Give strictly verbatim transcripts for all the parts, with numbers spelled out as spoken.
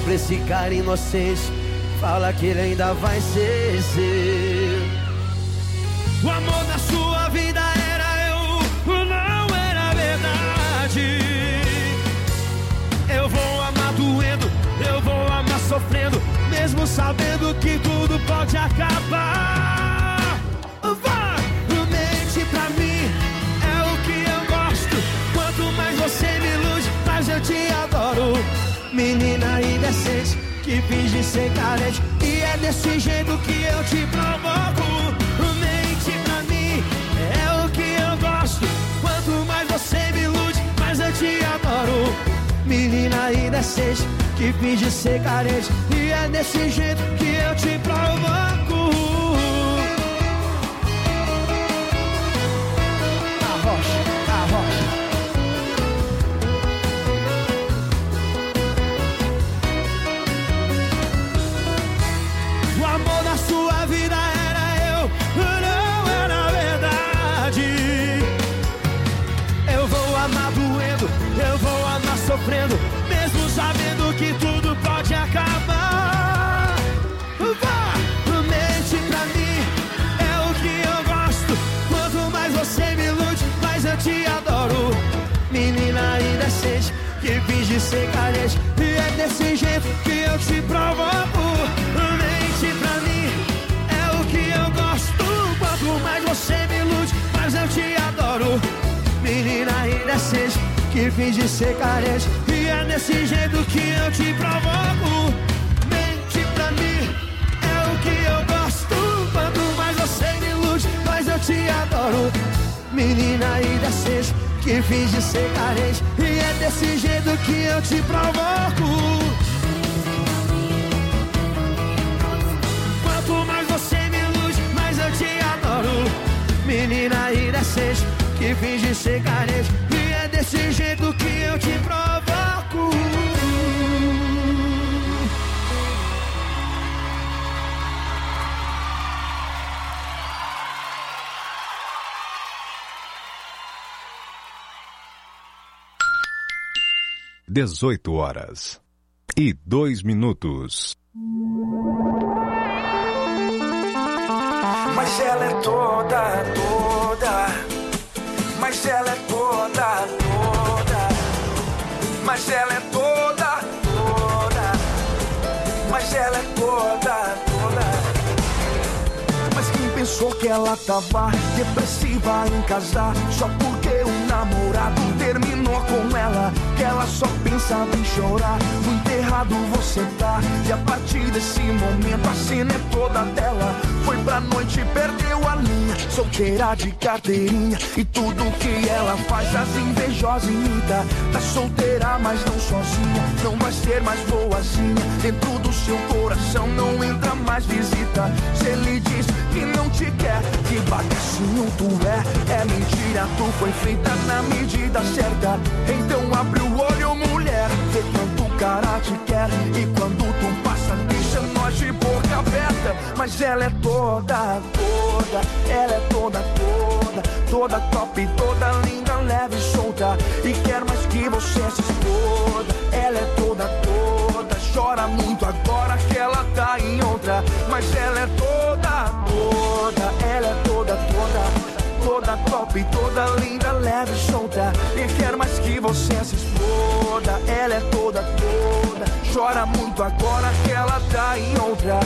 pra esse cara inocente. Fala que ele ainda vai ser seu. O amor da sua vida era eu, não era verdade. Eu vou amar doendo, eu vou amar sofrendo, mesmo sabendo que tudo pode acabar. Vai, mente pra mim, é o que eu gosto. Quanto mais você me ilude, mais eu te adoro. Menina indecente, que finge ser carente, e é desse jeito que eu te provoco. Mente pra mim, é o que eu gosto. Quanto mais você me ilude, mais eu te adoro. Menina indecente, que finge ser carente, e é desse jeito que eu te provoco. Arrocha, arrocha. O amor da sua vida era eu, não era verdade. Eu vou amar doendo, eu vou amar sofrendo, mesmo sabendo que tudo pode acabar. Vá, mente pra mim, é o que eu gosto. Quanto mais você me ilude, mais eu te adoro. Menina indecente, que finge ser carente, e é desse jeito que eu te provoco. Mente pra mim, é o que eu gosto. Quanto mais você me ilude, mais eu te adoro. Menina indecente, que finge ser carente, e é desse jeito que eu te provoco. Mente pra mim, é o que eu gosto. Quanto mais você me ilude, mais eu te adoro. Menina indecente, que finge ser carente, e é desse jeito que eu te provoco. Quanto mais você me ilude, mais eu te adoro. Menina indecente, que finge ser carente, e é desse jeito que eu te provoco. dezoito horas e dois minutos. Mas ela é toda, toda. Mas ela é toda, toda. Mas ela é toda, toda. Mas ela é toda, toda. Mas quem pensou que ela tava depressiva em casar só porque o namorado terminou com ela? Que ela só pensava em chorar. Muito errado você tá. E a partir desse momento a cena é toda dela. Foi pra noite e perdeu a linha. Solteira de carteirinha, e tudo que ela faz as invejosas imita. Tá solteira mas não sozinha, não vai ser mais boazinha. Dentro do seu coração não entra mais visita. Se ele diz que não te quer, que bagacinho tu é. É mentira, tu foi feita na medida certa. Então abre o olho, mulher, vê quanto o cara te quer. E quando tu passa, deixa nós de boca aberta. Mas ela é toda, toda. Ela é toda, toda. Toda top, toda linda, leve e solta. E quer mais que você se exploda. Ela é toda, toda. Chora muito agora que ela tá em outra. Mas ela é toda, toda. Ela é toda, toda. Toda top, toda linda, leve e solta. E quer mais que você se exploda. Ela é toda, toda. Chora muito agora que ela tá em outra.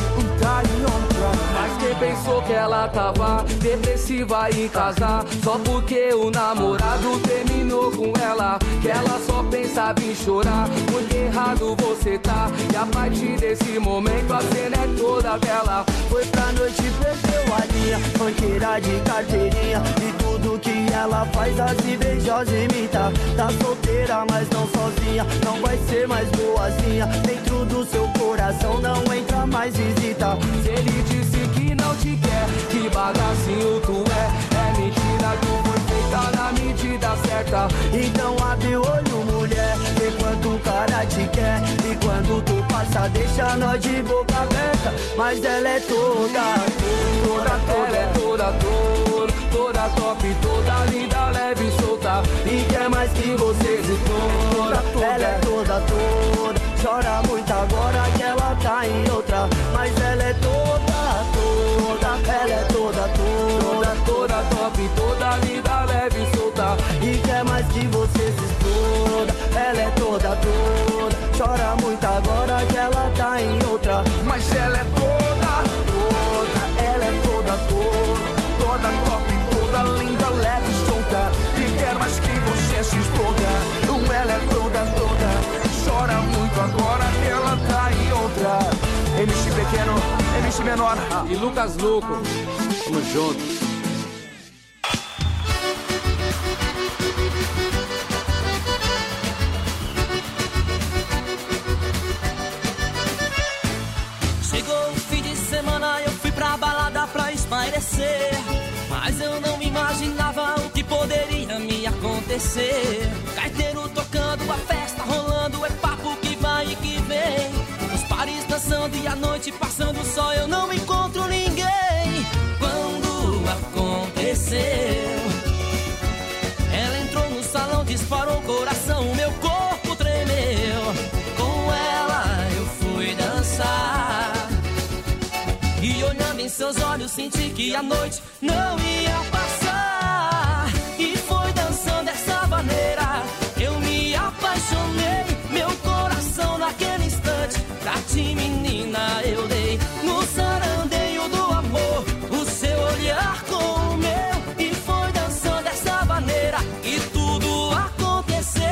Tá em outra. Mas quem pensou que ela tava depressiva em casar só porque o namorado terminou com ela? Que ela só pensava em chorar. Muito errado você tá. E a partir desse momento a cena é toda dela. Foi pra noite e perdeu a linha. Banqueira de carteirinha, e tudo que ela faz as invejosas imita. Tá solteira mas não sozinha, não vai ser mais boazinha. Dentro do seu coração não entra mais visita. Se ele disse que não te quer, que bagacinho tu é. É mentira, tu foi feita na medida certa. Então abre o olho, mulher, vê quanto o cara te quer. E quando tu passa, deixa nós de boca aberta. Mas ela é toda, toda, toda. Ela é toda, toda. Toda top, toda linda, leve e solta. E quer mais que você se toda, toda. Ela é toda, toda. Chora muito agora que ela tá em outra, mas ela é toda, toda. Ela é toda, toda, toda top, toda vida leve e solta. E quer mais que você se exploda. Ela é toda, toda. Chora muito agora que ela tá em outra, mas ela é toda, toda. Ela é toda, toda. Toda top, toda linda, leve e solta. E quer mais que você se exploda. Ela é toda, toda. Chora muito agora que ela tá em outra. M C pequeno, M C menor e Lucas Louco. Tamo junto. Chegou o fim de semana, eu fui pra balada pra espairecer, mas eu não imaginava o que poderia me acontecer. Gaiteiro tocando, a festa rolando, é papo que vai e que vem. Os pares dançando e a noite passando, só eu não encontro ninguém. Quando aconteceu, ela entrou no salão, disparou o coração, o meu corpo tremeu. Com ela eu fui dançar e olhando em seus olhos senti que a noite não ia passar. E foi dançando dessa maneira, eu me apaixonei. Meu coração naquele instante, pra ti menina eu dei. No sarandeio do amor, o seu olhar com o meu. E foi dançando dessa maneira e tudo aconteceu.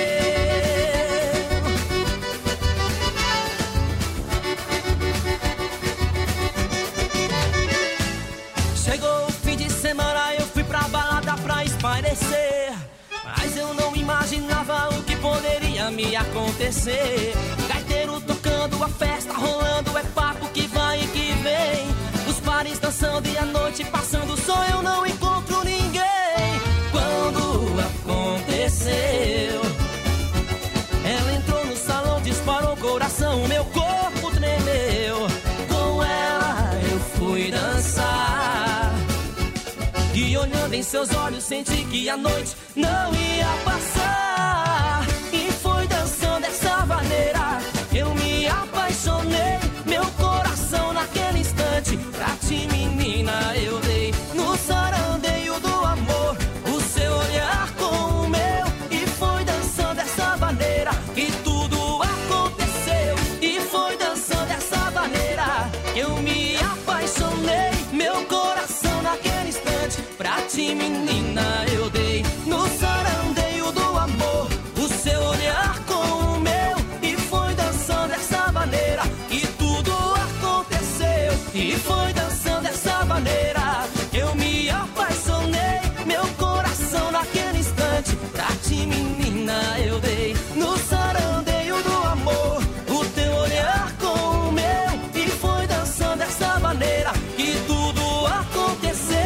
Chegou o fim de semana, eu fui pra balada pra espairecer, mas eu não imaginava o que poderia me acontecer. Gaiteiro tocando, a festa rolando, é papo que vai e que vem. Os pares dançando e a noite passando, só eu não encontro ninguém. Quando aconteceu, ela entrou no salão, disparou o coração, o meu corpo tremeu. Com ela eu fui dançar e olhando em seus olhos senti que a noite não ia passar. E foi dançando dessa maneira, eu me apaixonei. Meu coração naquele instante, pra ti menina eu dei. No sarandeio do amor, o seu olhar com o meu. E foi dançando dessa maneira e tudo aconteceu. E foi dançando dessa maneira, eu me apaixonei. Meu coração naquele instante, pra ti menina eu dei. No sarandeio do amor, o seu olhar com o meu. E foi dançando dessa maneira e tudo aconteceu. E foi dançando dessa maneira, eu me apaixonei. Meu coração naquele instante, pra ti menina eu dei. No sarandeio do amor, o teu olhar com o meu. E foi dançando dessa maneira e tudo aconteceu.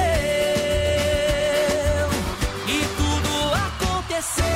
E tudo aconteceu.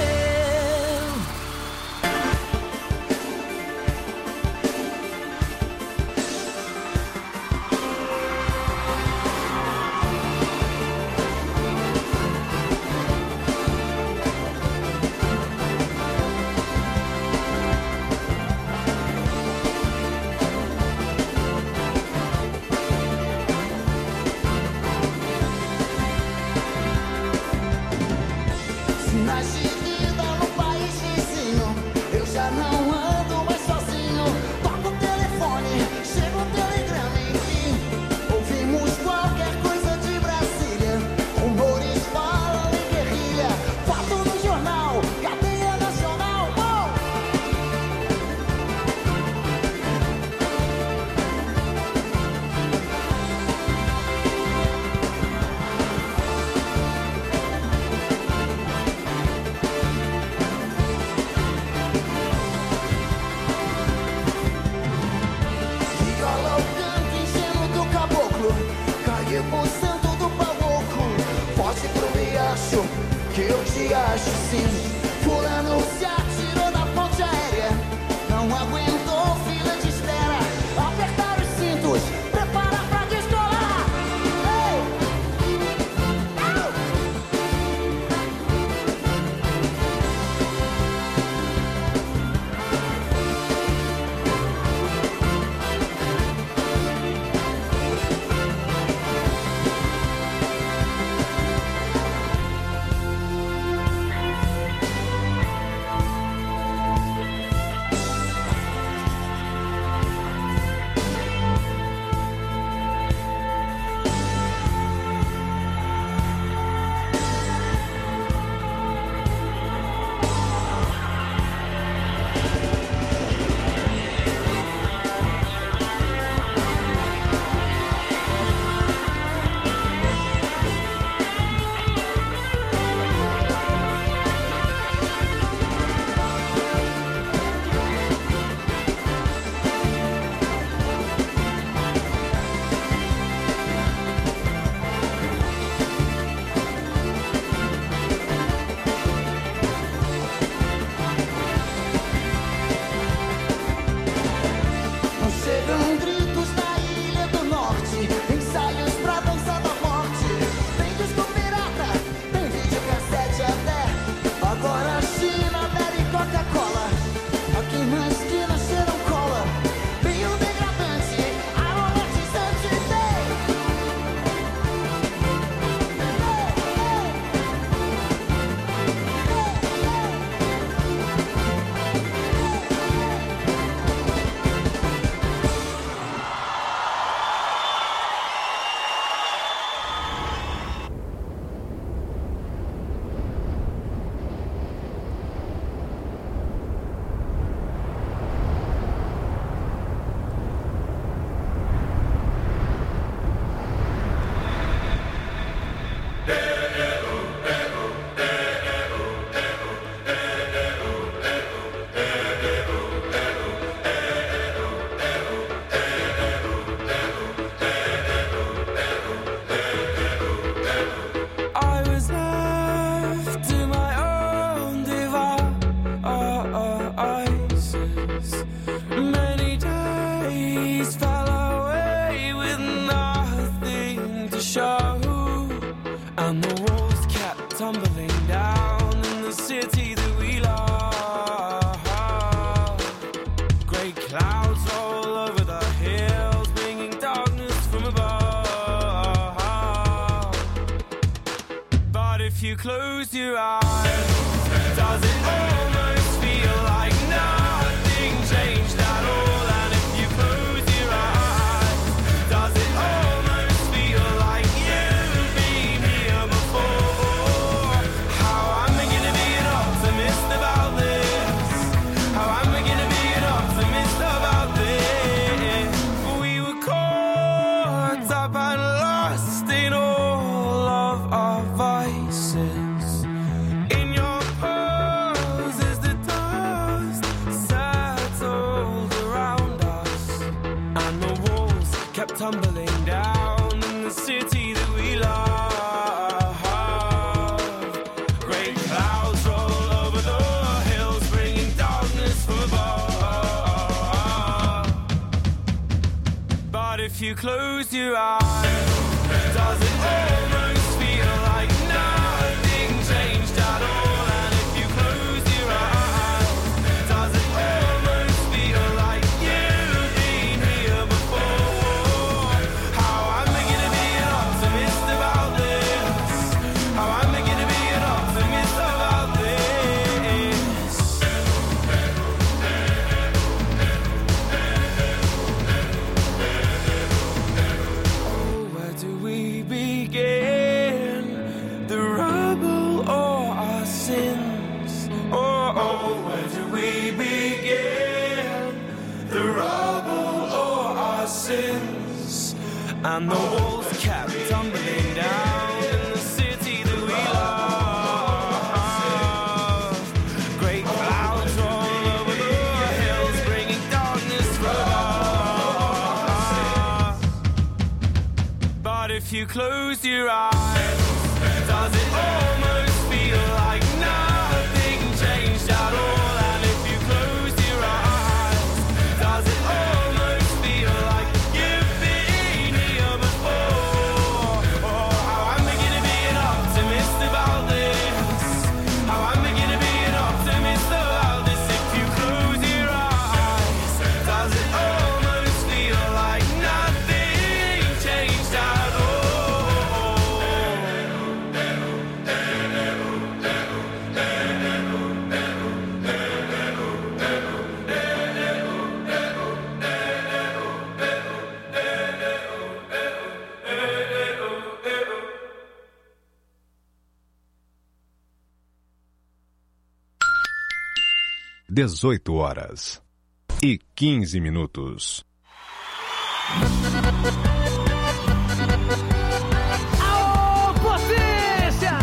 Na avenida no país vizinho, eu já não ando mais sozinho. Toca o telefone, chega um telegrama, enfim. Ouvimos qualquer coisa de Brasília. Rumores falam em guerrilha. Foto no jornal, cadeia nacional. Oh! Viola o canto ingênuo do caboclo, caiu o santo do pavoco. Forte pro riacho, que eu te acho sim. Fulano se atirou da ponte aérea, não aguentou fila de espera. Apertar os cintos, prepara pra descolar. Ei! Au! if you close your eyes, does it almost feel like nothing changed at all? And if you close your eyes, does it almost feel like you've been here before? How am I gonna be an optimist about this? How am I gonna be an optimist about this? We were caught up and lost in all of our vices. In your pose as the dust settled around us, and the walls kept tumbling down in the city that we love. Great clouds roll over the hills, bringing darkness from above. But if you close your eyes, does it almost feel like nothing changed at all? And if you close your eyes, does it almost feel like you've been here before? How am I gonna be an optimist about this? How am I gonna be an optimist about this? Oh, where do we begin? The rubble or our sins? Oh, oh, where do we begin? The rubble or our sins? And the walls kept tumbling down in the city that we love. Great clouds roll over the hills, bringing darkness from above. But if you close your eyes, does it almost feel like nothing changed at all? And if you close your eyes, does it almost feel like you've been here before? Oh, how am I gonna be an optimist about this? How am I gonna be an optimist about this? If you close your eyes, does it almost feel like nothing changed at all? dezoito horas e quinze minutos. Aô, potência!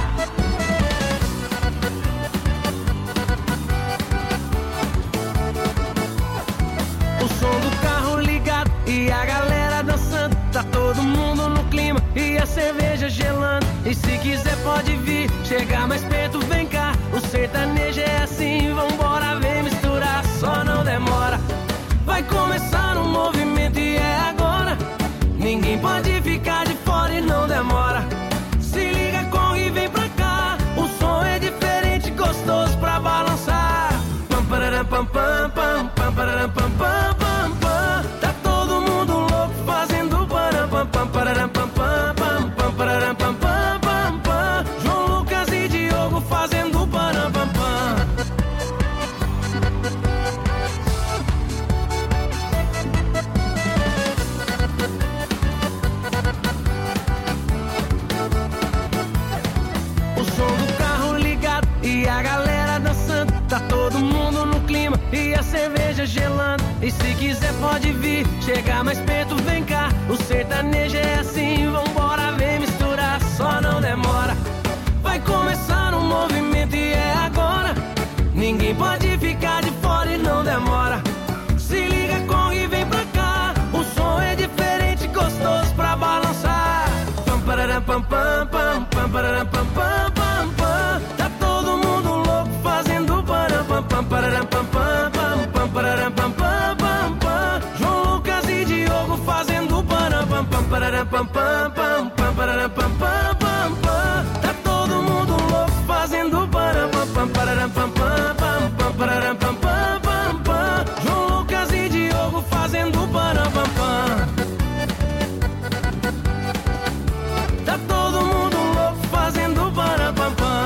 O som do carro ligado e a galera dançando. Tá todo mundo no clima e a cerveja gelando. E se quiser pode vir, chegar mais perto, vem cá. O sertanejo é assim, vambora, vem misturar, só não demora. Vai começar um movimento e é agora. Ninguém pode ficar de fora e não demora. Se liga, corre e vem pra cá. O som é diferente, gostoso pra balançar. Pam, pararam, pam, pam, pam, pam, pararam, pam, pam, pam, pam. Tá todo mundo louco fazendo param, pam, pam, pararam, pam, pam, pam, pam, pararam, pam, pam, pam, pam. João Lucas e Diogo fazendo param, pam, pam. O som do carro ligado e a galera dançando. Tá todo mundo no clima e a cerveja gelando. E se quiser pode vir, chegar mais perto, vem cá. O sertanejo é assim, vambora, vem misturar, só não demora. Vai começar um movimento e é agora. Ninguém pode ficar de fora e não demora. Se liga, corre e vem pra cá. O som é diferente, gostoso pra balançar. Pam, pararam, pam, pam, pam, pam, pararam, pam, pam, pam, pam. Tá todo mundo louco fazendo param, pam, pam, pararam, pam, pam, pam, pam, pararam, pam, pam, pam, pam. João Lucas e Diogo fazendo param, pam, pam, pararam, pam, pam, pam, pam, pararam, pam, pam, pam, pam. Tá todo mundo louco fazendo param, pam, pam, pararam, pam, pam, pam, pam, pararam, pam, pam, pam, pam. João Lucas e Diogo fazendo param, pam, pam. Tá todo mundo louco fazendo param, pam, pam.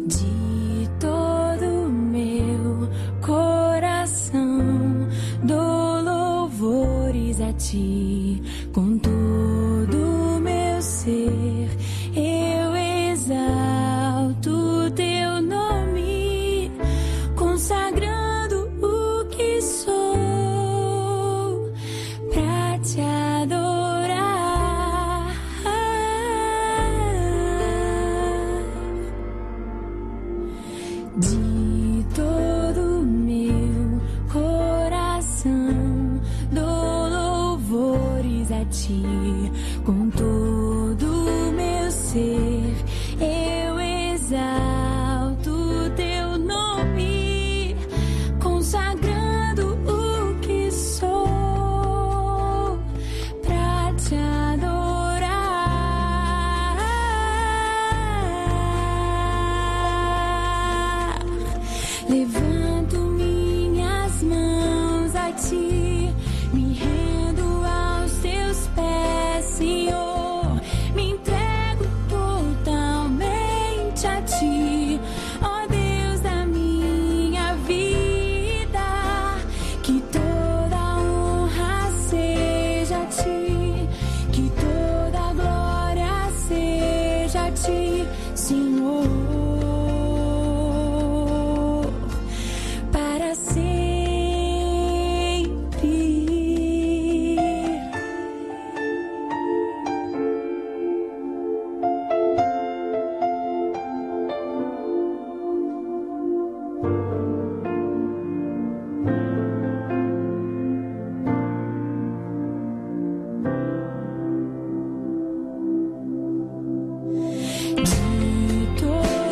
De todo meu coração dou louvores a ti, com todo meu ser eu exalto teu nome, consagrando o que sou pra te adorar. De todo meu coração dou louvores a ti, com todo meu ser eu exalto teu nome, consagrando o que sou pra te adorar. Levanto minhas mãos a ti, me rendo aos teus pés, Senhor, me entrego totalmente a ti, ó Deus da minha vida, que toda honra seja a ti, que toda glória seja a ti, Senhor, para sempre. De todo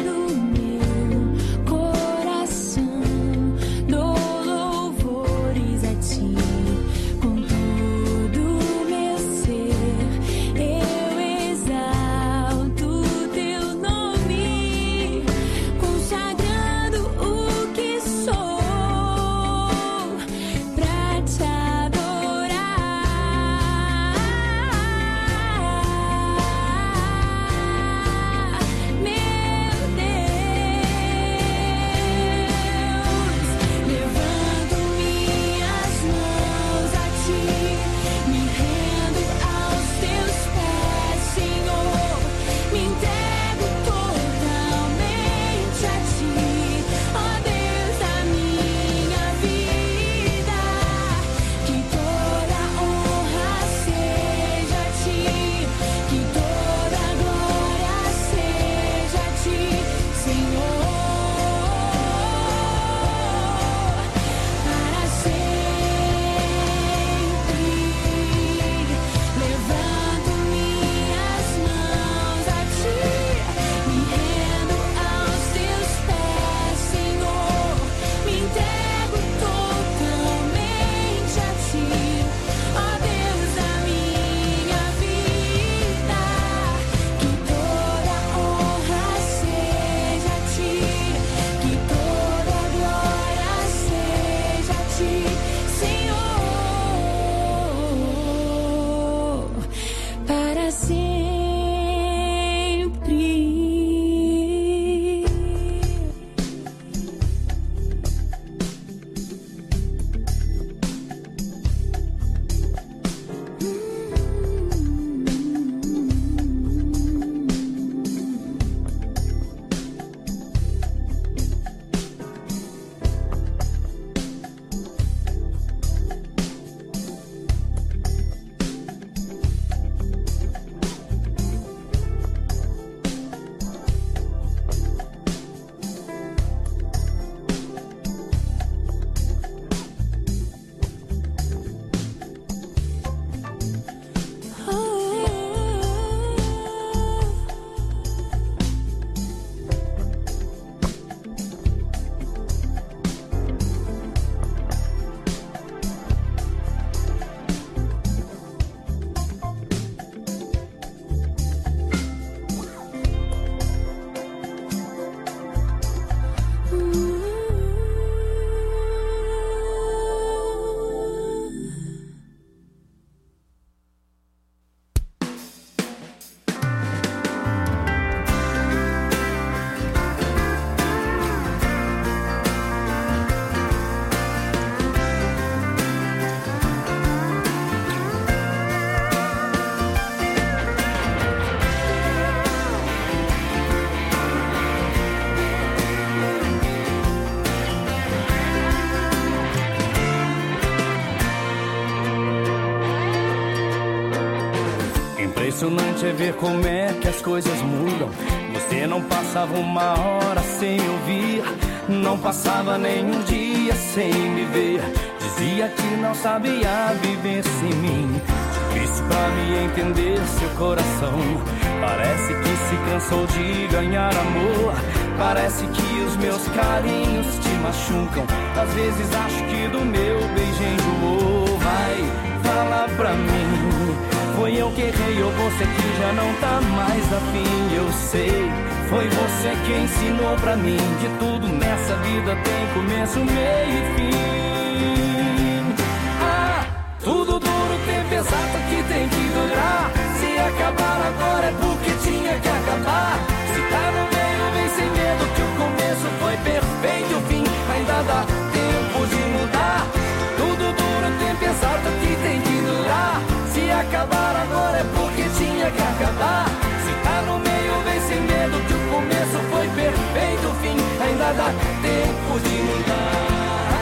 Impressionante é ver como é que as coisas mudam. Você não passava uma hora sem me ouvir, não passava nenhum dia sem me ver. Dizia que não sabia viver sem mim. Difícil pra me entender seu coração. Parece que se cansou de ganhar amor. Parece que os meus carinhos te machucam. Às vezes acho que do meu beijo enjoou. Vai, fala pra mim, foi eu que errei ou você que já não tá mais afim? Eu sei, foi você que ensinou pra mim que tudo nessa vida tem começo, meio e fim. Ah, tudo duro tem pesado que tem que durar. Se acabar agora é porque tinha que acabar. Se tá no meio vem sem medo que o começo foi perfeito, o fim ainda dá tempo de mudar. Tudo duro tem pesado que tem que durar. Se acabar agora é porque tinha que acabar. Se tá no meio vem sem medo que o começo foi perfeito, o fim ainda dá tempo de mudar.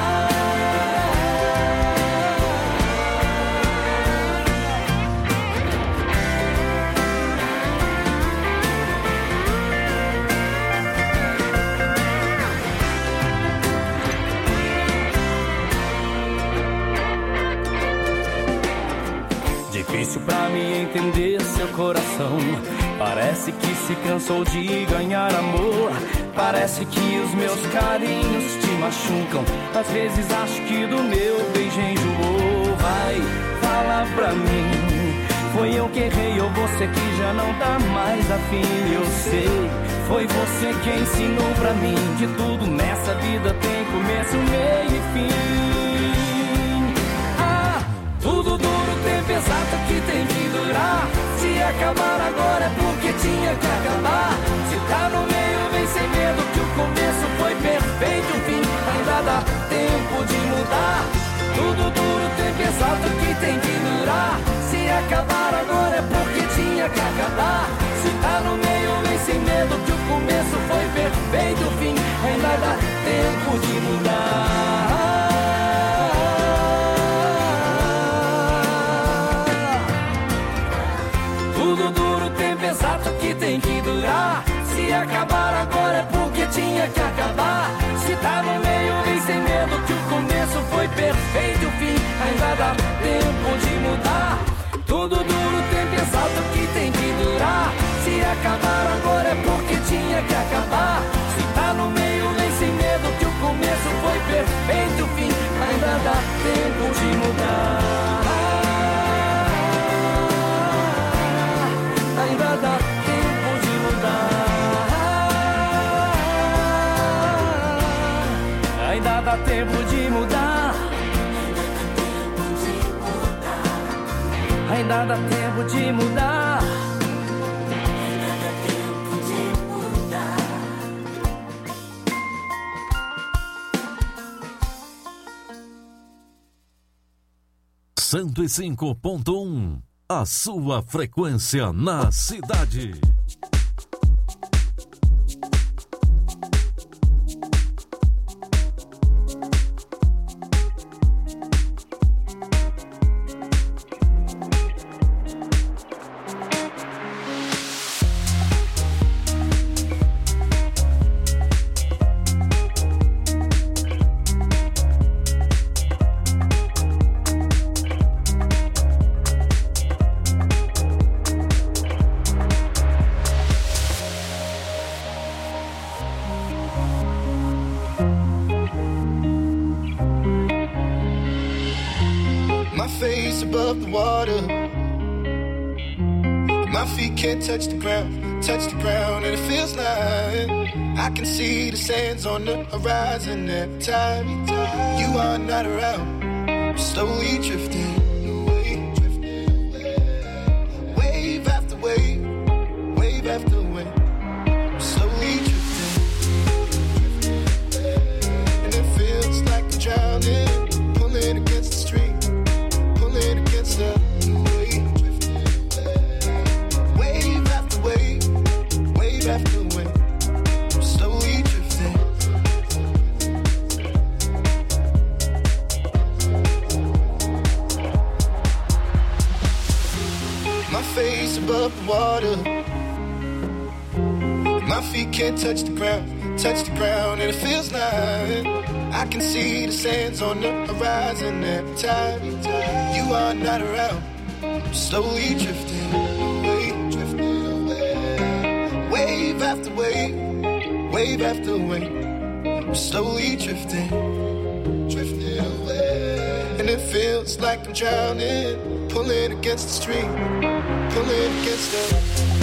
Difícil pra me entender seu coração. Parece que se cansou de ganhar amor. Parece que os meus carinhos te machucam. Às vezes acho que do meu beijo enjoou. Vai, fala pra mim, foi eu que errei ou você que já não tá mais afim? Eu sei, foi você que ensinou pra mim que tudo nessa vida tem começo, meio e fim. Ah, tudo duro tem pesado que tem que durar. Se acabar agora é porque tinha que acabar. Se tá no meio vem sem medo que o começo foi perfeito, o fim ainda dá tempo de mudar. Tudo duro tem pesado que tem que durar. Se acabar agora é porque tinha que acabar. Se tá no meio vem sem medo que o começo foi perfeito, o fim ainda dá tempo de mudar. Tudo duro tem pesado que tem que durar. Se acabar agora é porque tinha que acabar. Se tá no meio vem sem medo que o começo foi perfeito, o fim ainda dá tempo de mudar. Tudo duro tem pesado que tem que durar. Se acabar agora é porque tinha que acabar. Se tá no meio vem sem medo que o começo foi perfeito, o fim ainda dá tempo de mudar. Ainda dá tempo de mudar. Ainda dá tempo de mudar. Ainda dá tempo de mudar. cento e cinco ponto um, a sua frequência na cidade. Touch the ground, touch the ground, and it feels like I can see the sands on the horizon every time you are not around. I'm slowly drifting away, drifting away. Wave after wave, wave after wave. I'm slowly drifting, and it feels like I'm drowning, pulling against the stream, pulling against the after way, I'm slowly drifting. above the water. My feet can't touch the ground, touch the ground, and it feels like I can see the sands on the horizon every time you are not around. I'm slowly drifting away, drifting away. Wave after wave, wave after wave. I'm slowly drifting, drifting away. And it feels like I'm drowning, pulling against the stream, pulling against the...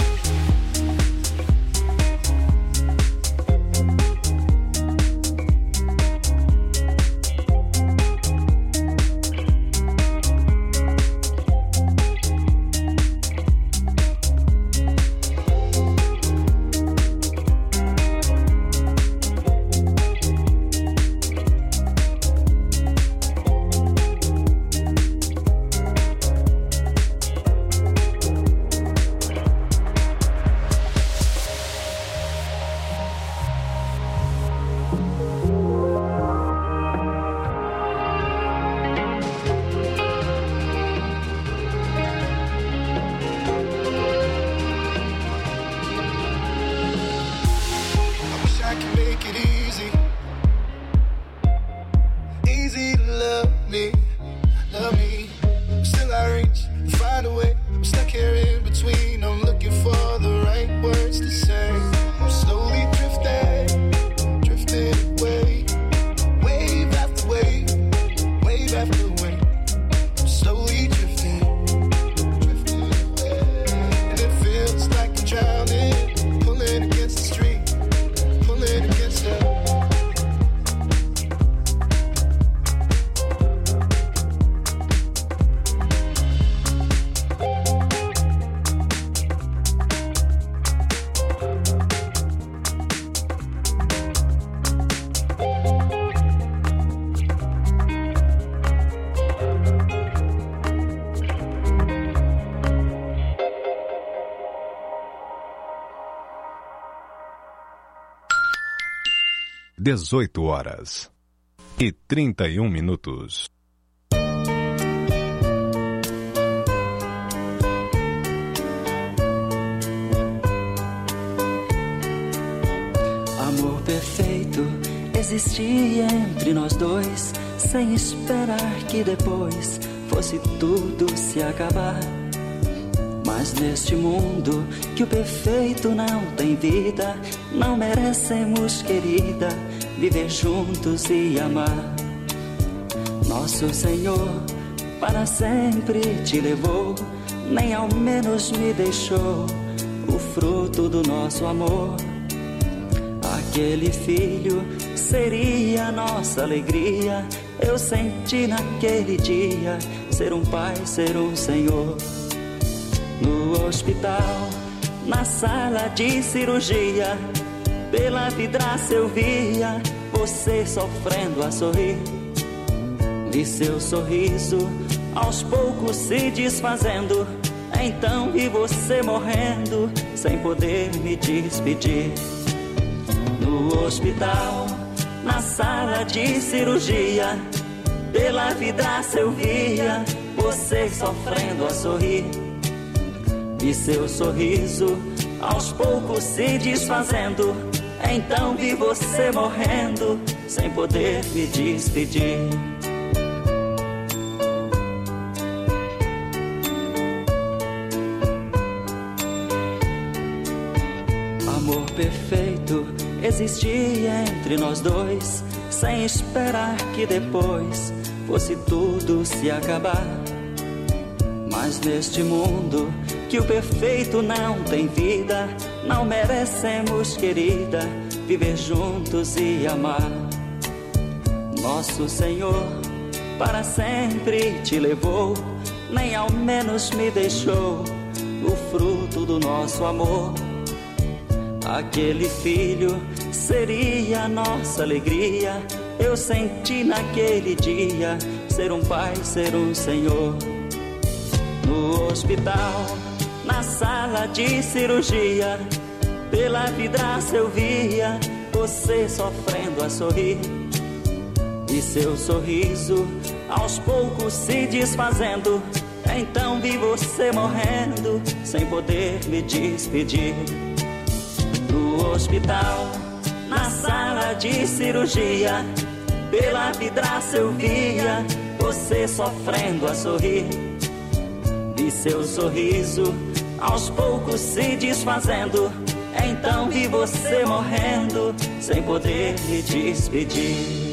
dezoito horas e trinta e um minutos. Amor perfeito existia entre nós dois, sem esperar que depois fosse tudo se acabar. Mas neste mundo que o perfeito não tem vida, não merecemos, querida, viver juntos e amar. Nosso Senhor para sempre te levou, nem ao menos me deixou o fruto do nosso amor. Aquele filho seria nossa alegria, eu senti naquele dia ser um pai, ser um Senhor. No hospital, na sala de cirurgia, pela vidraça eu via você sofrendo a sorrir. Vi seu sorriso aos poucos se desfazendo, então vi você morrendo sem poder me despedir. No hospital, na sala de cirurgia, pela vidraça eu via você sofrendo a sorrir. Vi seu sorriso aos poucos se desfazendo, então vi você morrendo sem poder me despedir. Amor perfeito existia entre nós dois, sem esperar que depois fosse tudo se acabar. Mas neste mundo que o perfeito não tem vida, não merecemos, querida, viver juntos e amar. Nosso Senhor para sempre te levou, nem ao menos me deixou o fruto do nosso amor. Aquele filho seria a nossa alegria, eu senti naquele dia ser um pai, ser um Senhor. No hospital, na sala de cirurgia, pela vidraça eu via você sofrendo a sorrir. E seu sorriso aos poucos se desfazendo, Então vi você morrendo, sem poder me despedir. No hospital, na sala de cirurgia, pela vidraça eu via você sofrendo a sorrir. Vi seu sorriso aos poucos se desfazendo. Então vi você morrendo, sem poder me despedir.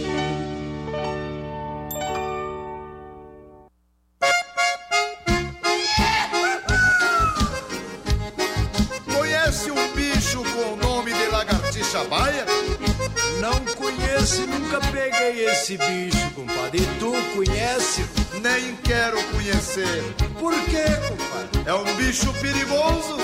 Conhece um bicho com o nome de lagartixa baia? Não conheço e nunca peguei esse bicho, compadre. E tu conhece? Nem quero conhecer. Por quê, compadre? É um bicho perigoso.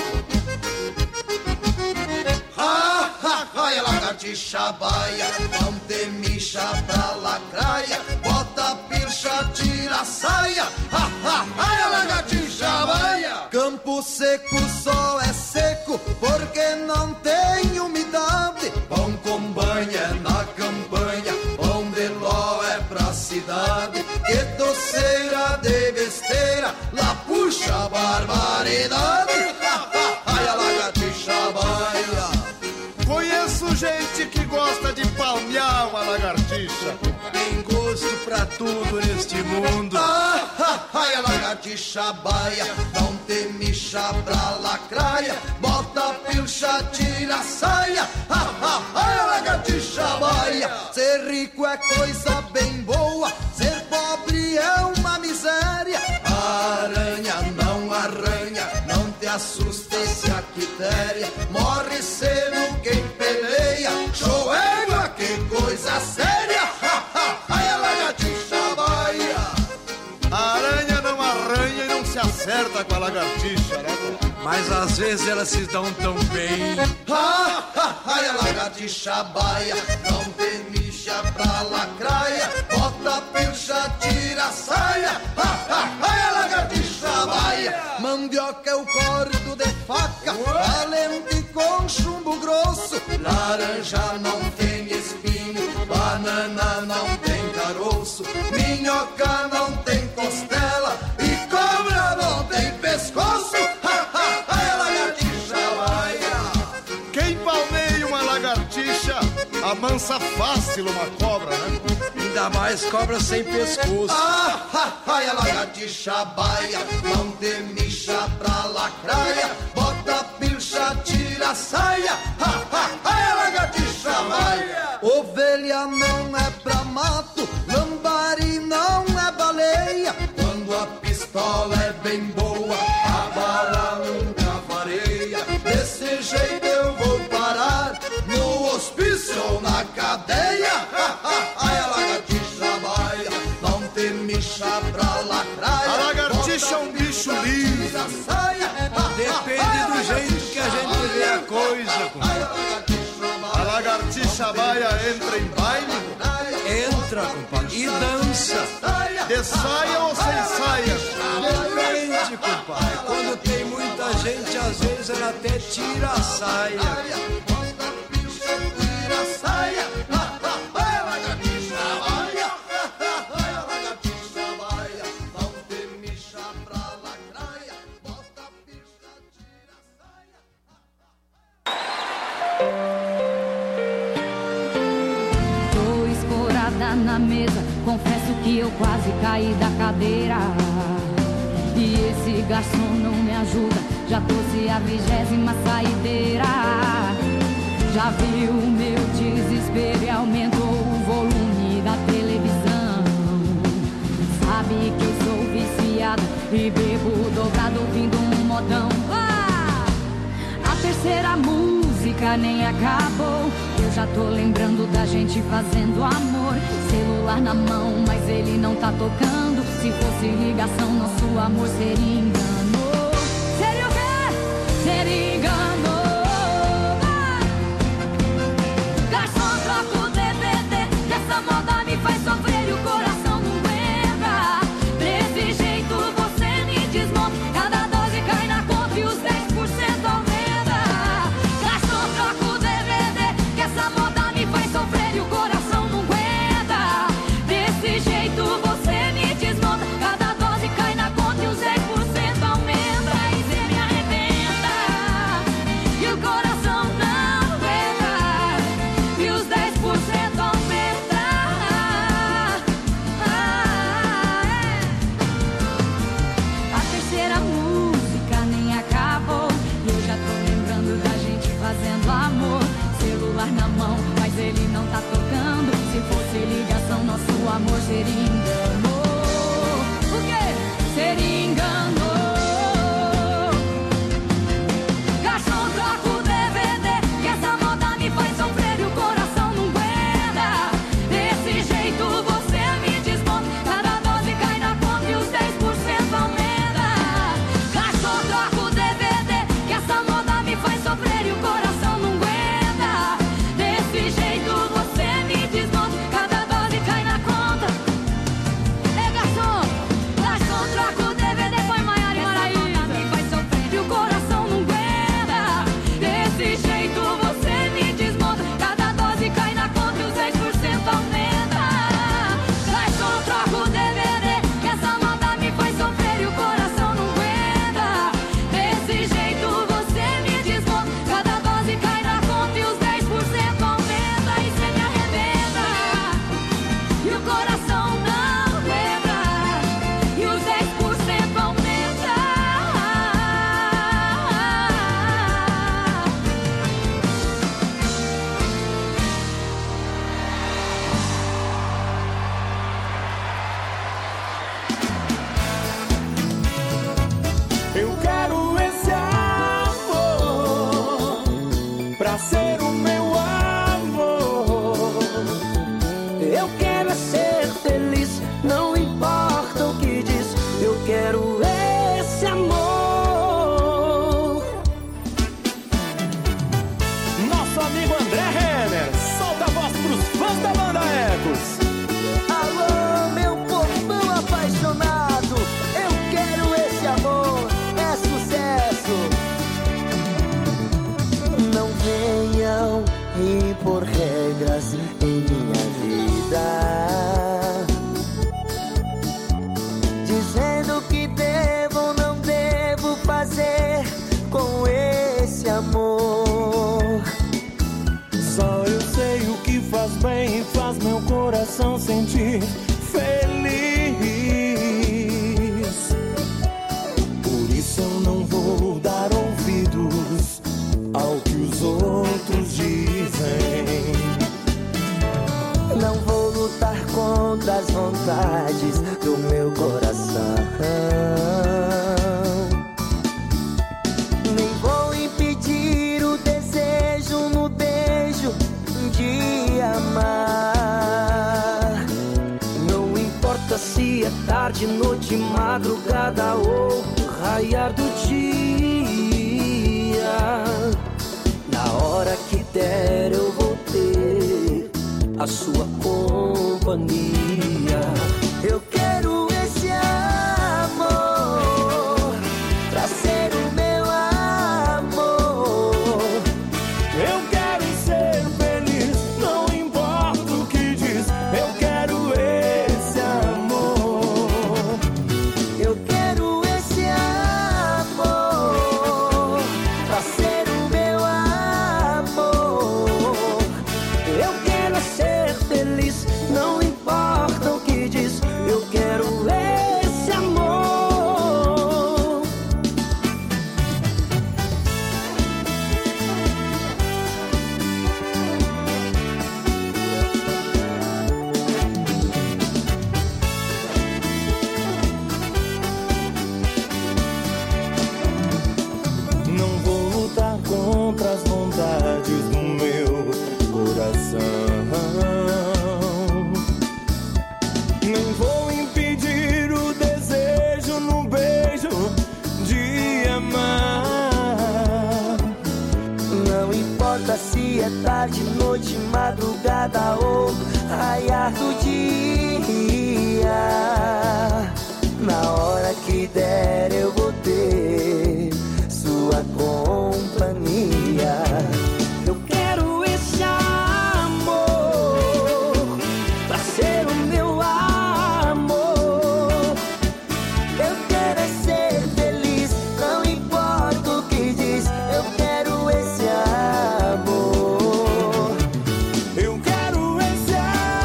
Ha, ha, ha, é lagartixa baia, não te mixa pra lacraia, bota a pircha, tira a saia. Ha, ha, ha, é lagartixa baia. Campo seco só é seco porque não tem umidade. Pão com banha na campanha, pão de ló é pra cidade. Que doceira de besteira, lá puxa a barbaridade. Ha, ha, ha, é lagartixa baia. Conheço gente que gosta de palmear uma lagartixa. Tem gosto pra tudo neste mundo. Ah, ah, ah, é lagartixa baia, não te mixa pra lacraia, bota a pilcha, tira a saia. Ah, ah, ah, é lagartixa baia. Ser rico é coisa bem boa, ser pobre é uma miséria. A aranha não arranha, não te assusta se a quitéria. Morre cedo quem peleia, show égua, que coisa séria. Ha, ha, ha, é lagartixa baia. A aranha não arranha e não se acerta com a lagartixa, né? Mas às vezes elas se dão tão bem. Ha, ha, ha, é lagartixa baia, não te mixa pra lacraia, bota a pilcha, tira a saia. Ha, ha, ha, é lagartixa baia. Mandioca é o cordo de faca, valente com chumbo grosso. Laranja não tem espinho, banana não tem caroço, minhoca não tem costela e cobra não tem pescoço. Ha, ha, ha, é lagartixa baia. Quem palmeia uma lagartixa amansa fácil uma cobra, né? Ainda mais cobra sem pescoço. Ah, ha, ha, é lagartixa baia, não te mixa pra lacraia, bota a pilcha, tira a saia. Ha, ha, ha, é lagartixa baia. Ovelha não é pra mato, lambari não é baleia. Quando a pistola é bem boa, a bala nunca vareia. Desse jeito eu vou parar no hospício ou na cadeia. Ha, ha, ha, é lagartixa baia, não te mixa pra lacraia. A lagartixa é um bicho livre. Depende do jeito que a gente vê a coisa, compadre. A lagartixa baia entra em baile? Entra, compadre, e dança. De saia ou sem saia? Depende, compadre. Quando tem muita gente, às vezes ela até tira a saia. Na mesa, confesso que eu quase caí da cadeira. E esse garçom não me ajuda, já trouxe a vigésima saideira. Já viu o meu desespero e aumentou o volume da televisão. Sabe que eu sou viciado e bebo dobrado ouvindo um modão. Ah! A terceira música nem acabou, eu já tô lembrando da gente fazendo amor. Celular na mão, mas ele não tá tocando. Se fosse ligação, nosso amor seria engano. Seria o quê? Seria engano. Ah! Garçom, troca o D V D, que essa moda me faz sofrer e o coração não aguenta. Desse jeito você me desmonta, cada dose cai na conta e os dez por cento aumenta. Garçom, troca o D V D, que essa moda me faz sofrer e o coração não aguenta. Desse jeito você me desmonta, cada dose cai na conta e os dez por cento enganou. O quê? Ser enganou. Garçom, troca o D V D, que essa moda me faz sofrer e o coração não aguenta. Desse jeito você me desmonta, cada dose cai na conta e os dez por cento aumenta. Garçom, troca o D V D, que essa moda me faz sofrer e o coração não aguenta. Desse jeito você me desmonta, cada dose cai na conta. É garçom, garçom, troca o D V D, põe Maiara e Maraísa. Me faz sofrer e o coração não aguenta. Desse jeito você me desmonta, cada dose cai na conta e os dez por cento aumenta. Garçom, troca o D V D, que essa moda me faz sofrer e o coração não aguenta. Desse jeito você me desmonta, cada dose cai na conta e os dez por cento aumenta. E cê me arrebenta e o coração não aguenta, e os dez por cento aumenta. Eu quero esse amor pra ser o meu amor. Eu quero é ser feliz, não importa o que diz. Eu quero esse amor. Nosso amigo André Renner, solta a voz pros fãs da banda Ecos. Alô, meu povão apaixonado, eu quero esse amor, é sucesso. Não venham impor regras em minha vida, dizendo que devo ou não devo fazer com esse amor. Só eu sei o que faz bem e faz meu coração sentir feliz. Por isso eu não vou dar ouvidos ao que os outros dizem. Não vou lutar contra as vontades do meu coração, nem vou impedir o desejo no beijo de amar. Não importa se é tarde, noite, madrugada ou raiar do dia. Na hora que der eu vou ter a sua companhia. Eu quero esse amor pra ser o meu amor. Eu quero ser feliz, não importa o que diz. Eu quero esse amor. Eu quero esse amor pra ser o meu amor. Eu quero ser feliz, não importa o que diz. Eu quero esse amor. Não vou lutar contra as vontades do meu coração, nem vou impedir o desejo no beijo de amar. Não importa se é tarde, noite, madrugada ou raiar do dia. Na hora que der eu vou ter sua companhia. Eu quero esse amor pra ser o meu amor. Eu quero é ser feliz, não importa o que diz. Eu quero esse amor. Eu quero esse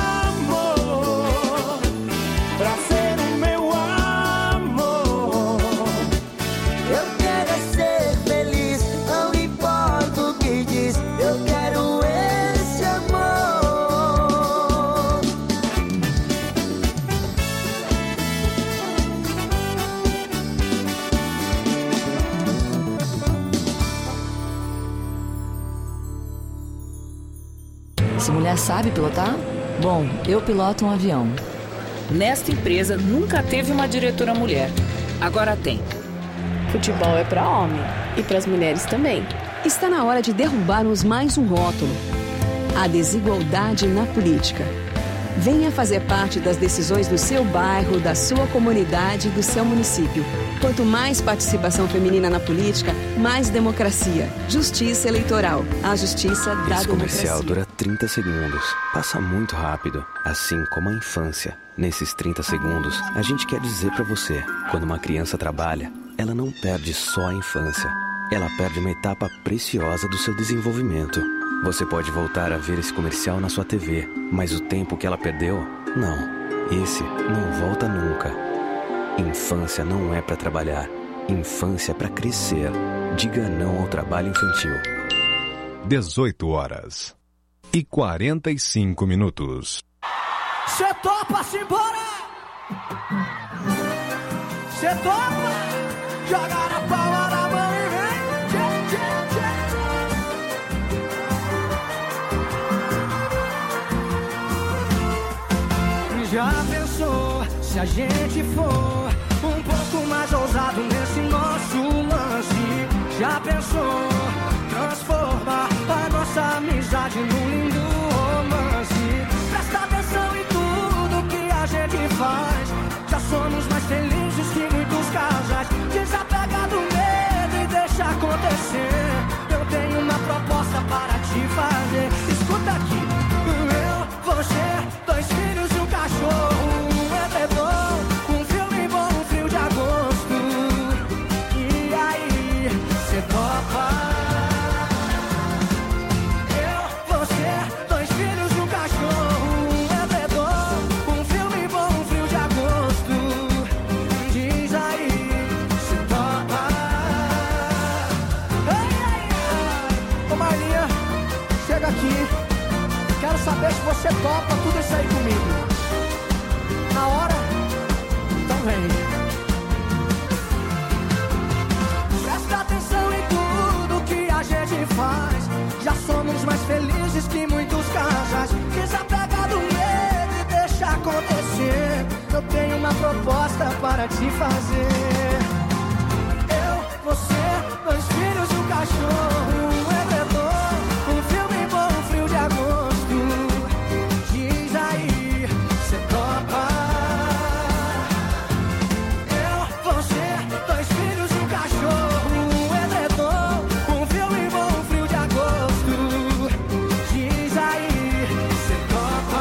amor pra ser o meu amor. Eu quero é ser feliz, não importa Essa mulher sabe pilotar? Bom, eu piloto um avião. Nesta empresa nunca teve uma diretora mulher. Agora tem. Futebol é para homem e para as mulheres também. Está na hora de derrubarmos mais um rótulo: a desigualdade na política. Venha fazer parte das decisões do seu bairro, da sua comunidade, do seu município. Quanto mais participação feminina na política, mais democracia. Justiça eleitoral. A justiça da democracia. Esse comercial dura trinta segundos. Passa muito rápido, assim como a infância. Nesses trinta segundos, a gente quer dizer pra você: quando uma criança trabalha, ela não perde só a infância. Ela perde uma etapa preciosa do seu desenvolvimento. Você pode voltar a ver esse comercial na sua T V, mas o tempo que ela perdeu, não. Esse não volta nunca. Infância não é pra trabalhar. Infância é pra crescer. Diga não ao trabalho infantil. dezoito horas e quarenta e cinco minutos. Cê topa-se embora? Cê topa? Jogar a palma na mão e vem. Já pensou se a gente for um pouco mais ousado nesse nosso lance? Já pensou transformar a nossa amizade num lindo romance? Presta atenção em tudo que a gente faz. Já somos mais felizes que muitos casais. Desapega do medo e deixa acontecer. Eu tenho uma proposta para te fazer. Escuta aqui, eu, você, dois filhos e um cachorro, um edredom, um filme bom, um frio de agosto. E aí, cê topa? Eu, você, dois filhos e um cachorro, um edredom, um filme bom, um frio de agosto. Diz aí, cê topa? Ai, ai, ai. Ô Marlinha, chega aqui. Quero saber se você topa tudo isso aí comigo. Na hora? Então vem. Presta atenção em tudo que a gente faz. Já somos mais felizes que muitos casais. Desapega do medo e deixa acontecer. Eu tenho uma proposta para te fazer. Eu, você, dois filhos e um cachorro, um edredom, um filme bom, um frio de agosto. Diz aí, cê topa? Eu, você, dois filhos e um cachorro, um edredom, um filme bom, um frio de agosto. Diz aí, cê topa?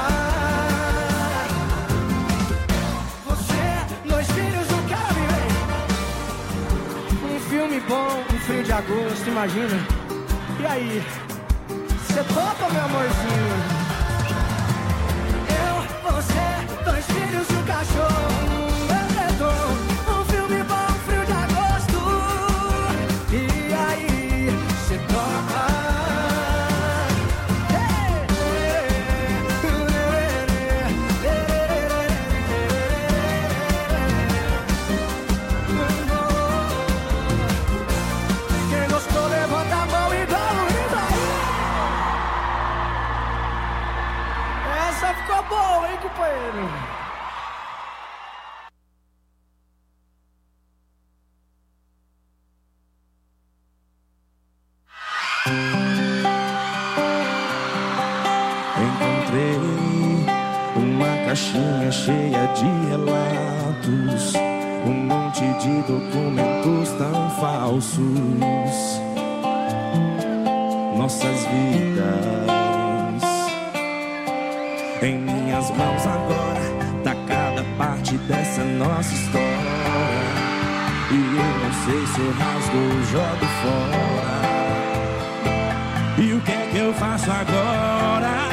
Você, dois filhos, um cara viver. Um filme bom, um frio de agosto, imagina. E aí, cê topa, meu amorzinho? Eu, você, dois filhos e um cachorro, um edredom, um filme bom, um frio de agosto. E aí, cê topa? Quem gostou, levanta a mão e dá um grito aí. Essa ficou boa, hein, companheiro? Encontrei uma caixinha cheia de relatos, um monte de documentos tão falsos. Nossas vidas em minhas mãos agora, tá cada parte dessa nossa história. E eu não sei se eu rasgo ou jogo fora. E o que é que eu faço agora?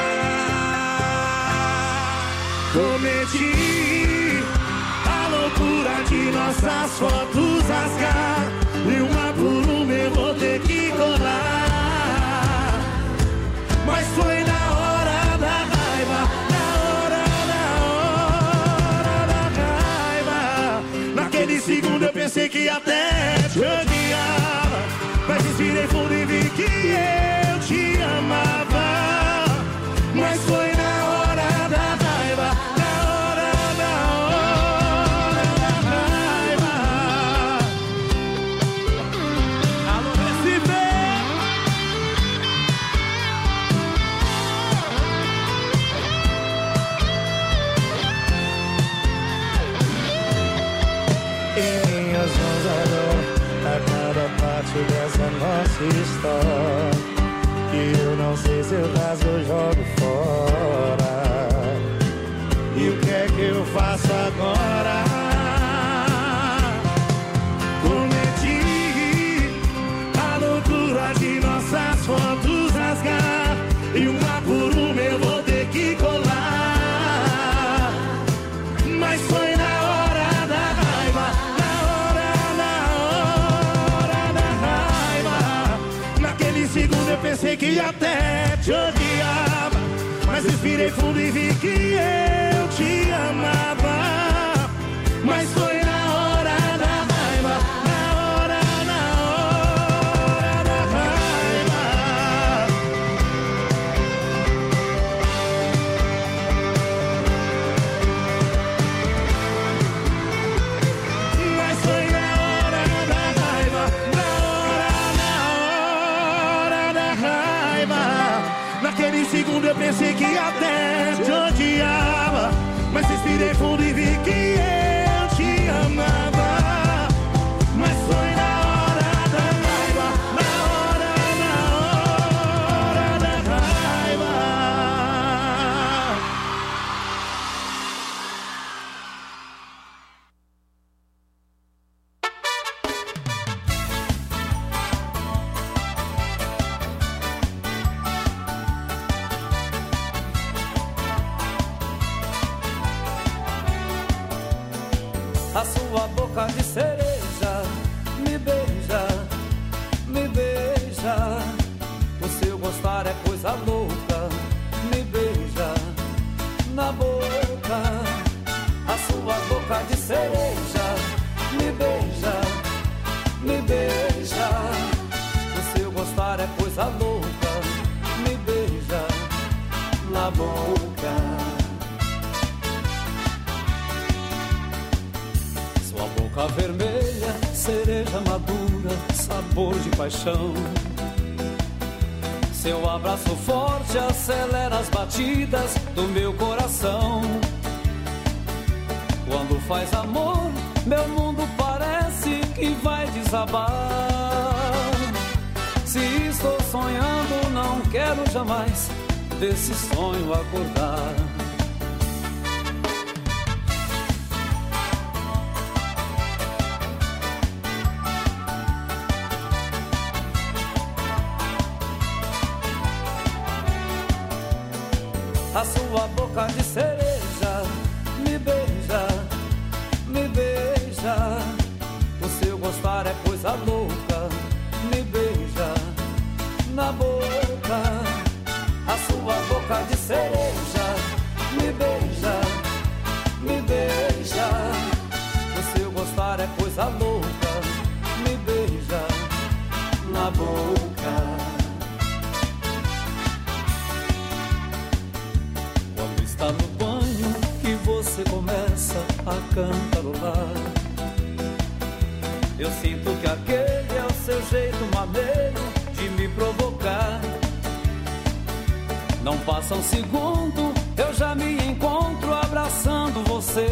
Cometi a loucura de nossas fotos rasgar, e uma por uma eu vou ter que colar. Mas foi na hora da raiva, na hora, na hora da raiva. Naquele segundo eu pensei que até te odiava, mas respirei fundo e vi que eu te amava. mas foi na hora da raiva, na hora, na hora da raiva. Alô, Recife! Em minhas mãos agora, a cada parte dessa nossa história, que eu não sei se eu rasgo ou jogo fora. E o que é que eu faço agora? Cometi a loucura de nossas fotos rasgar, e uma por uma eu vou ter que colar. Mas foi na hora da raiva, na hora, na hora da raiva. Naquele segundo eu pensei que até te odiava, mas respirei fundo e vi que eu te amava. Mas foi na hora da raiva, na hora, na hora da raiva. Mas foi na hora da raiva, na hora, na hora da raiva. Naquele segundo eu pensei que até te odiava, mas respirei fundo e vi que eu te amava. Mas foi na hora da raiva, na hora, na hora da raiva. A sua boca de cereja me beija, me beija. O seu gostar é coisa louca, me beija na boca. A sua boca de cereja me beija, me beija. O seu gostar é coisa louca, me beija na boca. Sua boca vermelha, cereja madura, sabor de paixão. Seu abraço forte acelera as batidas do meu coração. Quando faz amor, meu mundo parece que vai desabar. Se estou sonhando, não quero jamais desse sonho acordar. A sua boca de cereja me beija, me beija. O seu gostar é coisa louca, me beija na boca. A sua boca de cereja me beija, me beija. O seu gostar é coisa louca, me beija na boca. Está no banho que você começa a cantarolar. Eu sinto que aquele é o seu jeito maneiro de me provocar. Não passa um segundo, eu já me encontro abraçando você.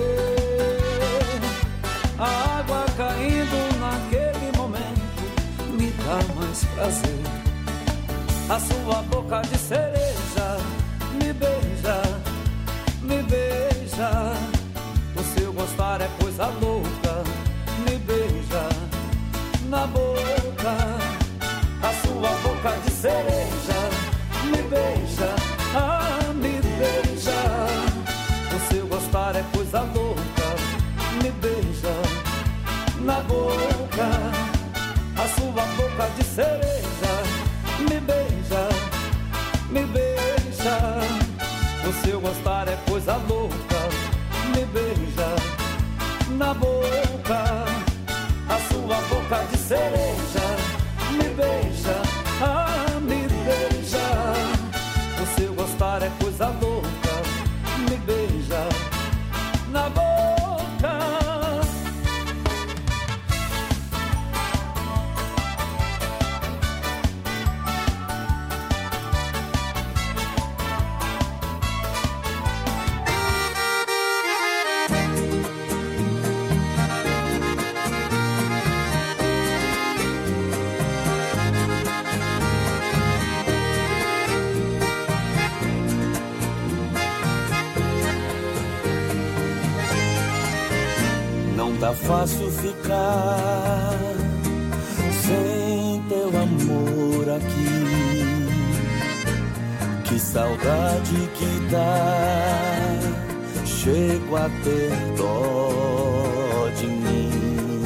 A água caindo naquele momento me dá mais prazer. A sua boca de cereja me beija, me beija. O seu gostar é coisa louca, me beija na boca. A sua boca de cereja me beija, ah, me beija. O seu gostar é coisa louca, me beija na boca. A sua boca de cereja me beija, me beija. O seu gostar é coisa louca, me beija na boca. A sua boca de cereja me beija, ah, me beija. O seu gostar amar é coisa louca. Me beija na boca. Tá fácil ficar sem teu amor aqui. Que saudade que dá, chego a ter dó de mim.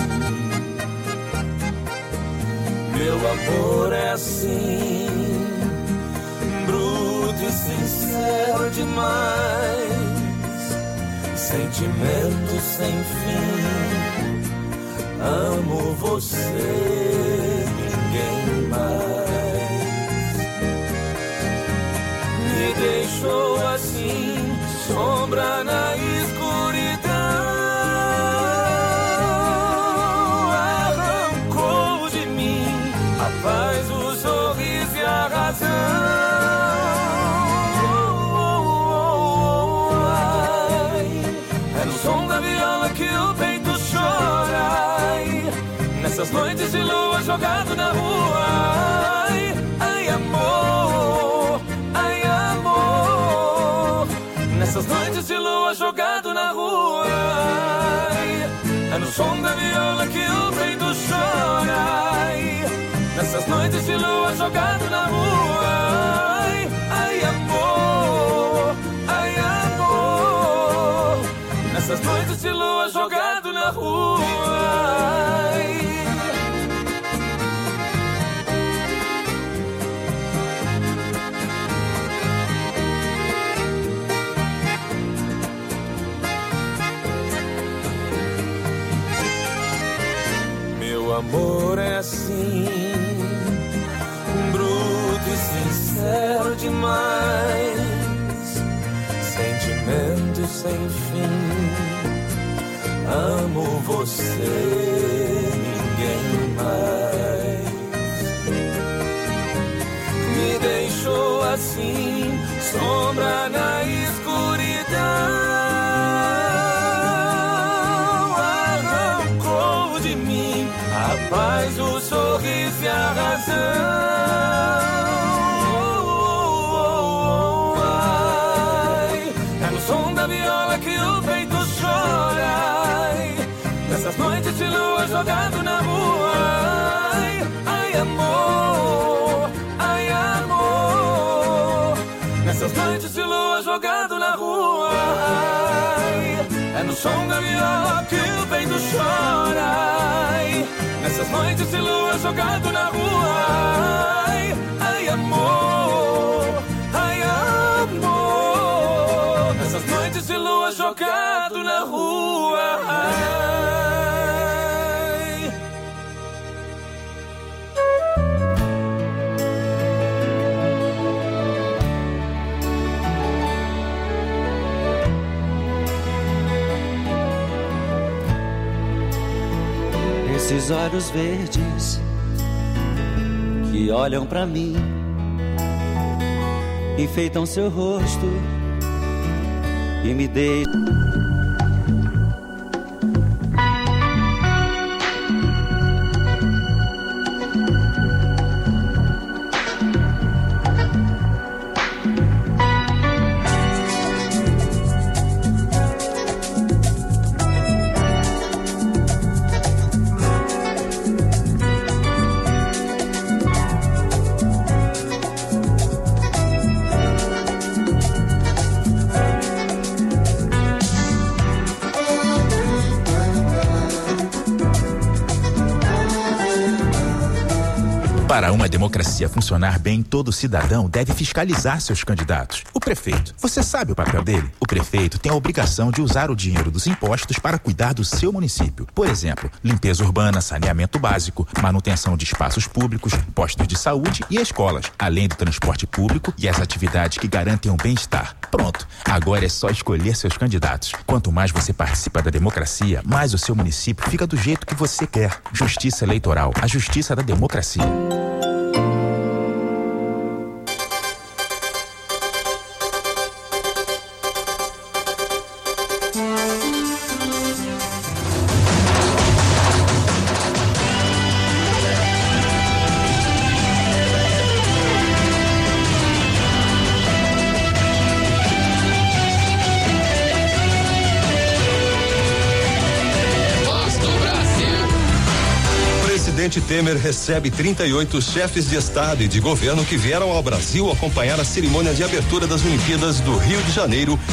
Meu amor é assim, bruto e sincero demais. Sentimento sem fim, amo você, ninguém mais. Me deixou assim, sombra na escuridão. Arrancou de mim a paz, o sorriso e a razão. Nessas noites de lua jogado na rua. Ai, ai amor, ai amor. Nessas noites de lua jogado na rua. Ai, é no som da viola que o peito chora. Ai, nessas noites de lua jogado na rua. Ai, ai amor, ai amor. Nessas noites de lua jogado na rua. Ai, meu amor é assim, bruto e sincero demais. Sentimento sem fim, amo você, ninguém mais. Me deixou assim, sombra na escuridão. Arrancou de mim a paz, o sorriso e a razão. Ai, é no som da viola que o peito chora. Ai, nessas noites de lua jogado na rua. Ai, ai amor, ai amor. Nessas noites de lua jogado na rua. Ai, é no som da viola que o peito chora. Ai, nessas noites de lua jogado na rua. Ai, ai amor, ai amor. Nessas noites de lua jogado na rua. Ai. Esses olhos verdes que olham pra mim, enfeitam seu rosto e me deixam. Para uma democracia funcionar bem, todo cidadão deve fiscalizar seus candidatos. O prefeito, você sabe o papel dele? O prefeito tem a obrigação de usar o dinheiro dos impostos para cuidar do seu município. Por exemplo, limpeza urbana, saneamento básico, manutenção de espaços públicos, postos de saúde e escolas, além do transporte público e as atividades que garantem o bem-estar. Pronto, agora é só escolher seus candidatos. Quanto mais você participa da democracia, mais o seu município fica do jeito que você quer. Justiça Eleitoral, a justiça da democracia. O presidente Temer recebe trinta e oito chefes de Estado e de governo que vieram ao Brasil acompanhar a cerimônia de abertura das Olimpíadas do Rio de Janeiro